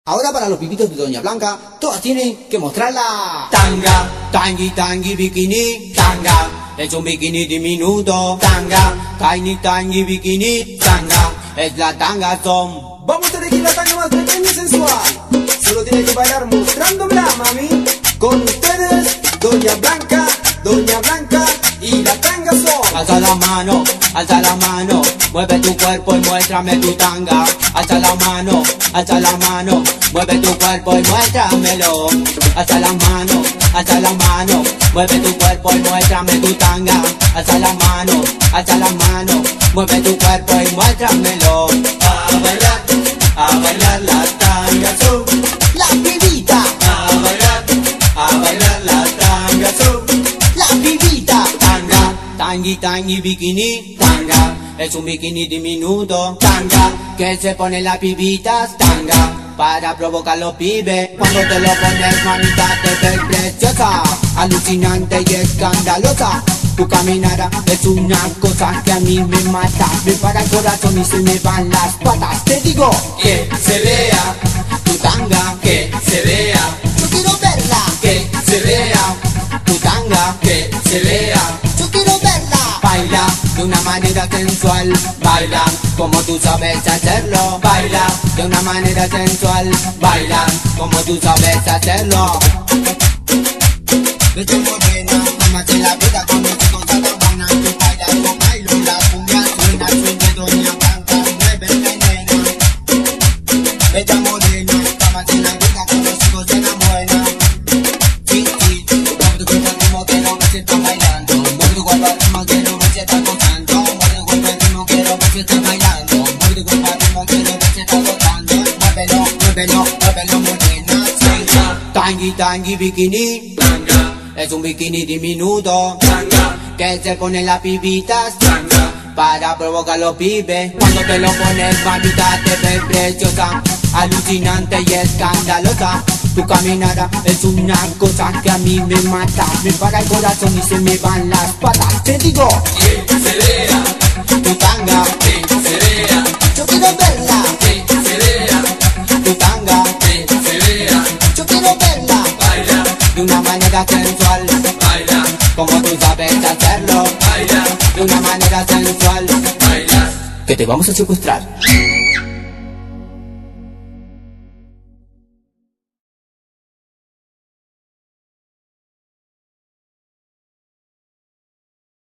Ahora para los pipitos de Doña Blanca, todas tienen que mostrarla. Tanga, tangui, tangui, bikini, tanga. Es un bikini diminuto, tanga. Tiny, tangui, bikini, tanga. Es la tanga son. Vamos a elegir la tanga más pequeña y sensual. Solo tiene que bailar mostrándomela, mami. Con ustedes, Doña Blanca y la tanga son. Alza la mano, mueve tu cuerpo y muéstrame tu tanga. Alza la mano, mueve tu cuerpo y muéstramelo. Alza la mano, mueve tu cuerpo y muéstrame tu tanga. Alza la mano, mueve tu cuerpo y muéstramelo. A bailar la tanga son. La pibita. A bailar la tanga son. La pibita. Tanga, tangui, tangui, bikini, tanga. Es un bikini diminuto, tanga. Que se pone las pibitas, tanga. Para provocar los pibes. Cuando te lo pones, mamita, te ves preciosa, alucinante y escandalosa. Tu caminada es una cosa que a mí me mata. Me para el corazón y se me van las patas. Te digo que se vea tu tanga, que se vea. Yo quiero verla, que se vea tu tanga, que se vea. Yo quiero verla. Baila de una manera sensual, baila como tú sabes hacerlo. Baila de una manera sensual, baila como tú sabes hacerlo. Vete morena, tómate la vida con los chicos de la buena. Yo baila con bailo, la cumbia suena, suena Doña Blanca, mueve veneno. Vete morena, tómate la vida con los chicos de la buena. Sí, sí, mueve tu cuerpo al ritmo que no me sientas bailando. Mueve tu cuerpo al ritmo que no me sientas gozando. Mueve tu cuerpo al ritmo que no me sientas bailando. Mueve tu cuerpo al ritmo que no me sientas gozando. Muévelo, muévelo, muévelo morena. Tangui, tangui, bikini, tanga. Es un bikini diminuto, tanga. Que se ponen las pibitas, tanga. Para provocar los pibes. Cuando te lo pones, mamita, te ves preciosa, alucinante y escandalosa. Tu caminada es una cosa que a mí me mata. Me para el corazón y se me van las patas. Te digo que se vea tu tanga, que se vea. yo quiero verla, Que se vea tu tanga, que se vea. yo quiero verla. Baila, De una manera sensual, baila, como tú sabes hacerlo. baila, De una manera sensual, baila. que te vamos a secuestrar.